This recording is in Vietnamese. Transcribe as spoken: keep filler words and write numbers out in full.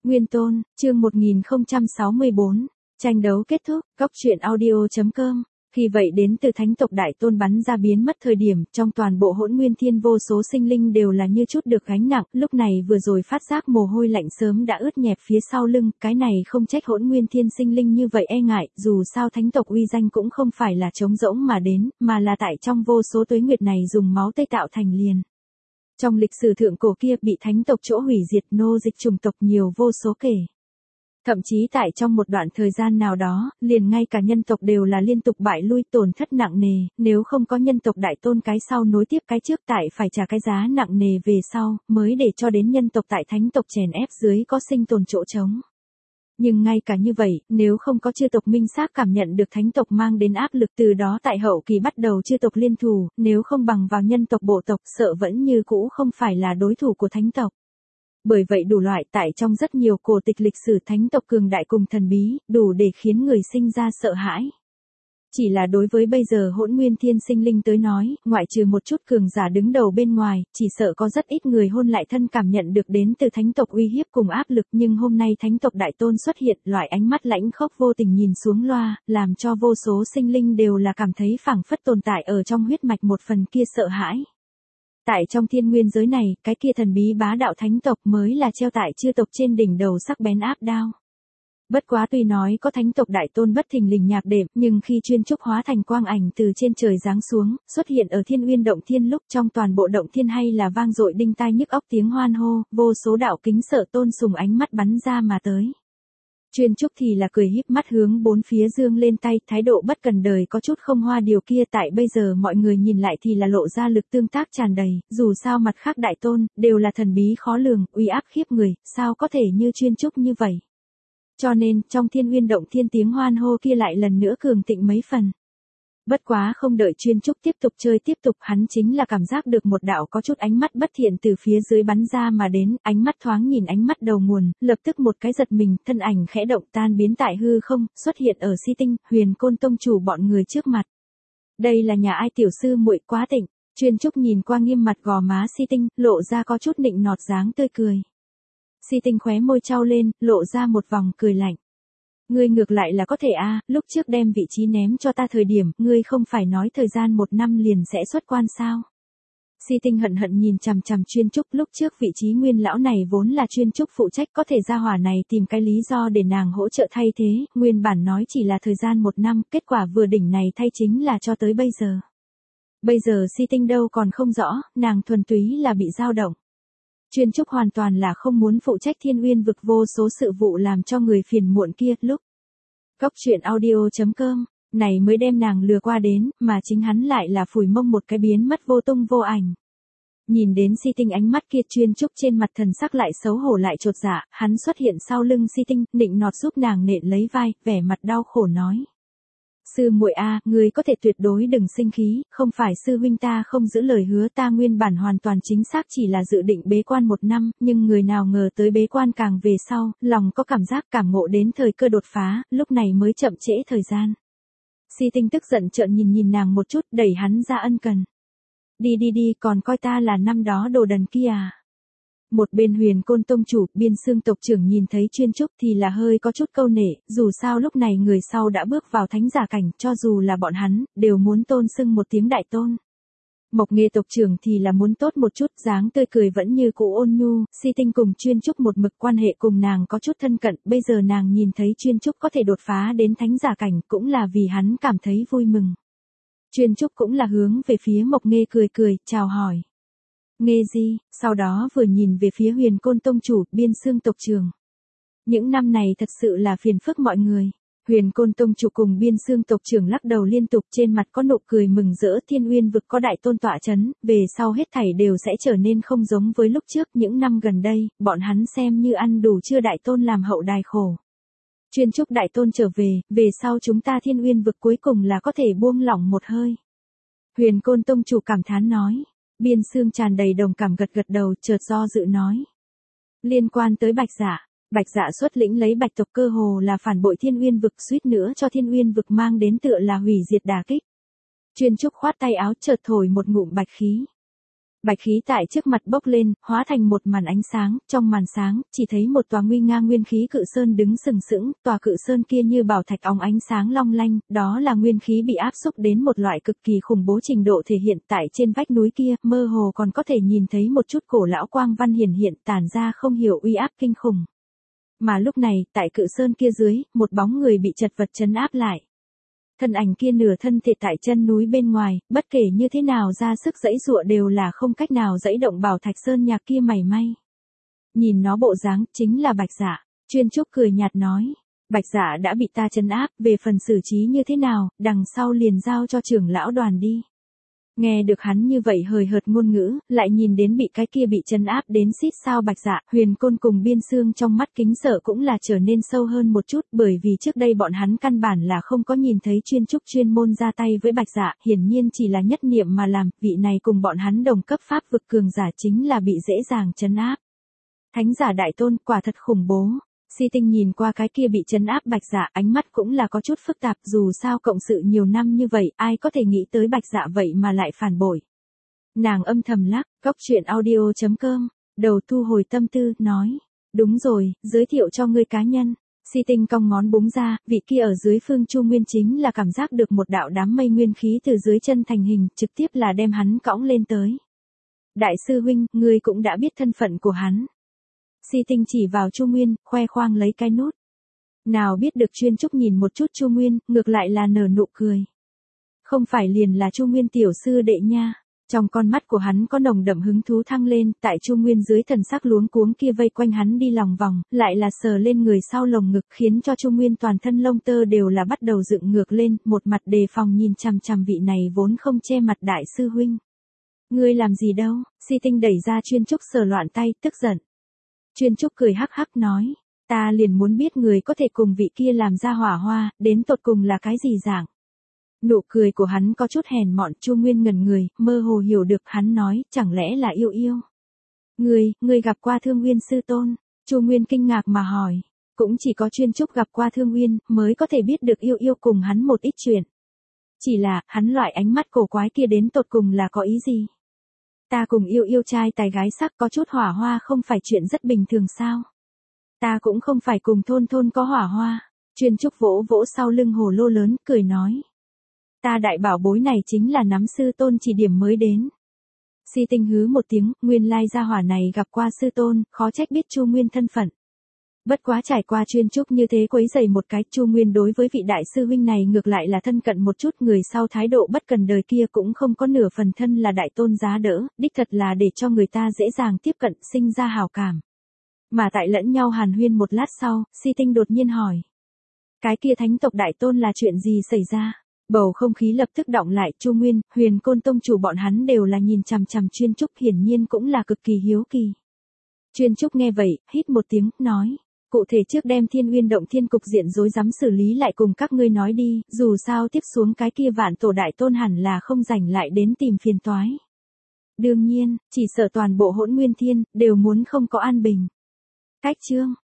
Nguyên Tôn, chương một nghìn không trăm sáu mươi bốn, tranh đấu kết thúc, góc truyện audio chấm com. Khi vậy đến từ thánh tộc Đại Tôn bắn ra biến mất thời điểm, trong toàn bộ Hỗn Nguyên Thiên vô số sinh linh đều là như chút được gánh nặng, lúc này vừa rồi phát giác mồ hôi lạnh sớm đã ướt nhẹp phía sau lưng, cái này không trách Hỗn Nguyên Thiên sinh linh như vậy e ngại, dù sao thánh tộc uy danh cũng không phải là trống rỗng mà đến, mà là tại trong vô số tuế nguyệt này dùng máu tươi tạo thành liền. Trong lịch sử thượng cổ kia bị thánh tộc chỗ hủy diệt nô dịch chủng tộc nhiều vô số kể. Thậm chí tại trong một đoạn thời gian nào đó, liền ngay cả nhân tộc đều là liên tục bại lui tổn thất nặng nề, nếu không có nhân tộc Đại Tôn cái sau nối tiếp cái trước tại phải trả cái giá nặng nề về sau, mới để cho đến nhân tộc tại thánh tộc chèn ép dưới có sinh tồn chỗ trống. Nhưng ngay cả như vậy, nếu không có chư tộc minh xác cảm nhận được thánh tộc mang đến áp lực từ đó tại hậu kỳ bắt đầu chư tộc liên thủ, nếu không bằng vào nhân tộc bộ tộc sợ vẫn như cũ không phải là đối thủ của thánh tộc. Bởi vậy đủ loại tại trong rất nhiều cổ tịch lịch sử thánh tộc cường đại cùng thần bí, đủ để khiến người sinh ra sợ hãi. Chỉ là đối với bây giờ Hỗn Nguyên Thiên sinh linh tới nói, ngoại trừ một chút cường giả đứng đầu bên ngoài, chỉ sợ có rất ít người hôn lại thân cảm nhận được đến từ thánh tộc uy hiếp cùng áp lực, nhưng hôm nay thánh tộc Đại Tôn xuất hiện, loại ánh mắt lãnh khốc vô tình nhìn xuống loa, làm cho vô số sinh linh đều là cảm thấy phảng phất tồn tại ở trong huyết mạch một phần kia sợ hãi. Tại trong thiên nguyên giới này, cái kia thần bí bá đạo thánh tộc mới là treo tại chư tộc trên đỉnh đầu sắc bén áp đao. Bất quá tuy nói có thánh tộc Đại Tôn bất thình lình nhạc đệm, nhưng khi chuyên trúc hóa thành quang ảnh từ trên trời giáng xuống, xuất hiện ở Thiên Uyên động thiên lúc trong toàn bộ động thiên hay là vang dội đinh tai nhức óc tiếng hoan hô, vô số đạo kính sợ tôn sùng ánh mắt bắn ra mà tới. Chuyên trúc thì là cười híp mắt hướng bốn phía dương lên tay, thái độ bất cần đời có chút không hoa điều kia tại bây giờ mọi người nhìn lại thì là lộ ra lực tương tác tràn đầy, dù sao mặt khác Đại Tôn, đều là thần bí khó lường, uy áp khiếp người, sao có thể như chuyên trúc như vậy. Cho nên, trong Thiên Uyên động thiên tiếng hoan hô kia lại lần nữa cường thịnh mấy phần. Bất quá không đợi chuyên trúc tiếp tục chơi tiếp tục, hắn chính là cảm giác được một đạo có chút ánh mắt bất thiện từ phía dưới bắn ra mà đến, ánh mắt thoáng nhìn ánh mắt đầu nguồn, lập tức một cái giật mình, thân ảnh khẽ động tan biến tại hư không, xuất hiện ở Si Tinh, Huyền Côn tông chủ bọn người trước mặt. Đây là nhà ai tiểu sư muội quá tịnh, chuyên trúc nhìn qua nghiêm mặt gò má Si Tinh, lộ ra có chút nịnh nọt dáng tươi cười. Si Tinh khóe môi trao lên, lộ ra một vòng cười lạnh. Ngươi ngược lại là có thể a, à, lúc trước đem vị trí ném cho ta thời điểm, ngươi không phải nói thời gian một năm liền sẽ xuất quan sao? Si Tinh hận hận nhìn chằm chằm chuyên trúc, lúc trước vị trí nguyên lão này vốn là chuyên trúc phụ trách, có thể ra hỏa này tìm cái lý do để nàng hỗ trợ thay thế, nguyên bản nói chỉ là thời gian một năm, kết quả vừa đỉnh này thay chính là cho tới bây giờ. Bây giờ Si Tinh đâu còn không rõ, nàng thuần túy là bị dao động. Chuyên trúc hoàn toàn là không muốn phụ trách Thiên Uyên vực vô số sự vụ làm cho người phiền muộn kia, lúc góc truyện audio chấm com, này mới đem nàng lừa qua đến, mà chính hắn lại là phủi mông một cái biến mất vô tung vô ảnh. Nhìn đến Si Tinh ánh mắt kia, chuyên trúc trên mặt thần sắc lại xấu hổ lại chột dạ, hắn xuất hiện sau lưng Si Tinh, nịnh nọt giúp nàng nện lấy vai, vẻ mặt đau khổ nói. Sư muội a, ngươi có thể tuyệt đối đừng sinh khí, không phải sư huynh ta không giữ lời hứa, ta nguyên bản hoàn toàn chính xác chỉ là dự định bế quan một năm, nhưng người nào ngờ tới bế quan càng về sau, lòng có cảm giác cảm ngộ đến thời cơ đột phá, lúc này mới chậm trễ thời gian. Si Tinh tức giận trợn nhìn nhìn nàng một chút, đẩy hắn ra ân cần. Đi đi đi, còn coi ta là năm đó đồ đần kia à. Một bên Huyền Côn tông chủ, Biên Xương tộc trưởng nhìn thấy chuyên trúc thì là hơi có chút câu nể, dù sao lúc này người sau đã bước vào thánh giả cảnh, cho dù là bọn hắn, đều muốn tôn xưng một tiếng Đại Tôn. Mộc Nghê tộc trưởng thì là muốn tốt một chút, dáng tươi cười vẫn như cũ ôn nhu, Si Tinh cùng chuyên trúc một mực quan hệ cùng nàng có chút thân cận, bây giờ nàng nhìn thấy chuyên trúc có thể đột phá đến thánh giả cảnh, cũng là vì hắn cảm thấy vui mừng. Chuyên trúc cũng là hướng về phía Mộc Nghê cười cười, chào hỏi. Nghe gì, sau đó vừa nhìn về phía Huyền Côn tông chủ, Biên Xương tộc trưởng. Những năm này thật sự là phiền phức mọi người. Huyền Côn tông chủ cùng Biên Xương tộc trưởng lắc đầu liên tục, trên mặt có nụ cười mừng rỡ, Thiên Uyên vực có Đại Tôn tọa chấn, về sau hết thảy đều sẽ trở nên không giống với lúc trước, những năm gần đây, bọn hắn xem như ăn đủ chưa Đại Tôn làm hậu đài khổ. Chuyên trúc Đại Tôn trở về, về sau chúng ta Thiên Uyên vực cuối cùng là có thể buông lỏng một hơi. Huyền Côn tông chủ cảm thán nói. Biên Xương tràn đầy đồng cảm gật gật đầu, chợt do dự nói. Liên quan tới Bạch Dạ, Bạch Dạ xuất lĩnh lấy Bạch tộc cơ hồ là phản bội Thiên Uyên vực, suýt nữa cho Thiên Uyên vực mang đến tựa là hủy diệt đả kích. Chuyên trúc khoát tay áo chợt thổi một ngụm bạch khí. Bạch khí tại trước mặt bốc lên, hóa thành một màn ánh sáng, trong màn sáng, chỉ thấy một tòa nguy nga nguyên khí cự sơn đứng sừng sững, tòa cự sơn kia như bảo thạch óng ánh sáng long lanh, đó là nguyên khí bị áp xúc đến một loại cực kỳ khủng bố trình độ thể hiện tại trên vách núi kia, mơ hồ còn có thể nhìn thấy một chút cổ lão quang văn hiển hiện tản ra không hiểu uy áp kinh khủng. Mà lúc này, tại cự sơn kia dưới, một bóng người bị chật vật trấn áp lại. Thân ảnh kia nửa thân thể tại chân núi bên ngoài, bất kể như thế nào ra sức giãy giụa đều là không cách nào giãy động bảo thạch sơn nhạc kia mảy may. Nhìn nó bộ dáng, chính là Bạch Dạ. Chuyên Trúc cười nhạt nói, Bạch Dạ đã bị ta trấn áp, về phần xử trí như thế nào, đằng sau liền giao cho trưởng lão đoàn đi. Nghe được hắn như vậy hời hợt ngôn ngữ, lại nhìn đến bị cái kia bị trấn áp đến xít sao Bạch Dạ, Huyền Côn cùng Biên Xương trong mắt kính sợ cũng là trở nên sâu hơn một chút, bởi vì trước đây bọn hắn căn bản là không có nhìn thấy Chuyên Trúc chuyên môn ra tay với Bạch Dạ, hiển nhiên chỉ là nhất niệm mà làm, vị này cùng bọn hắn đồng cấp pháp vực cường giả chính là bị dễ dàng trấn áp. Thánh giả đại tôn, quả thật khủng bố. Si Tinh nhìn qua cái kia bị trấn áp Bạch Dạ, ánh mắt cũng là có chút phức tạp, dù sao cộng sự nhiều năm như vậy, ai có thể nghĩ tới Bạch Dạ vậy mà lại phản bội. Nàng âm thầm lắc, góc truyện audio chấm com, đầu thu hồi tâm tư, nói, đúng rồi, giới thiệu cho ngươi cá nhân. Si Tinh cong ngón búng ra, vị kia ở dưới phương Chu Nguyên chính là cảm giác được một đạo đám mây nguyên khí từ dưới chân thành hình, trực tiếp là đem hắn cõng lên tới. Đại sư huynh, ngươi cũng đã biết thân phận của hắn. Si Tinh chỉ vào Chu Nguyên, khoe khoang lấy cái nút. Nào biết được Chuyên Trúc nhìn một chút Chu Nguyên, ngược lại là nở nụ cười. Không phải liền là Chu Nguyên tiểu sư đệ nha. Trong con mắt của hắn có nồng đậm hứng thú thăng lên, tại Chu Nguyên dưới thần sắc luống cuống kia vây quanh hắn đi lòng vòng, lại là sờ lên người sau lồng ngực khiến cho Chu Nguyên toàn thân lông tơ đều là bắt đầu dựng ngược lên, một mặt đề phòng nhìn chằm chằm vị này vốn không che mặt đại sư huynh. Ngươi làm gì đâu? Si Tinh đẩy ra Chuyên Trúc sờ loạn tay, tức giận. Chuyên Trúc cười hắc hắc nói, ta liền muốn biết người có thể cùng vị kia làm ra hỏa hoa, đến tột cùng là cái gì dạng. Nụ cười của hắn có chút hèn mọn, Chu Nguyên ngẩn người, mơ hồ hiểu được hắn nói, chẳng lẽ là yêu yêu. Người, người gặp qua Thương Uyên sư tôn, Chu Nguyên kinh ngạc mà hỏi, cũng chỉ có Chuyên Trúc gặp qua Thương Uyên, mới có thể biết được yêu yêu cùng hắn một ít chuyện. Chỉ là, hắn loại ánh mắt cổ quái kia đến tột cùng là có ý gì? Ta cùng yêu yêu trai tài gái sắc có chút hỏa hoa không phải chuyện rất bình thường sao? Ta cũng không phải cùng thôn thôn có hỏa hoa. Chuyên Trúc vỗ vỗ sau lưng hồ lô lớn, cười nói. Ta đại bảo bối này chính là nắm sư tôn chỉ điểm mới đến. Si Tinh hứ một tiếng, nguyên lai gia hỏa này gặp qua sư tôn, khó trách biết Chu Nguyên thân phận. Bất quá trải qua Chuyên Trúc như thế quấy rầy một cái, Chu Nguyên đối với vị đại sư huynh này ngược lại là thân cận một chút, người sau thái độ bất cần đời kia cũng không có nửa phần thân là đại tôn giá đỡ, đích thật là để cho người ta dễ dàng tiếp cận, sinh ra hào cảm. Mà tại lẫn nhau hàn huyên một lát sau, Si Tinh đột nhiên hỏi. Cái kia thánh tộc đại tôn là chuyện gì xảy ra? Bầu không khí lập tức đọng lại, Chu Nguyên, Huyền Côn tông chủ bọn hắn đều là nhìn chằm chằm Chuyên Trúc, hiển nhiên cũng là cực kỳ hiếu kỳ. Chuyên Trúc nghe vậy, hít một tiếng, nói. Cụ thể trước đem Thiên Uyên động thiên cục diện rối rắm xử lý lại cùng các ngươi nói đi, dù sao tiếp xuống cái kia vạn tổ đại tôn hẳn là không rảnh lại đến tìm phiền toái. Đương nhiên, chỉ sợ toàn bộ hỗn nguyên thiên, đều muốn không có an bình. Cách chương.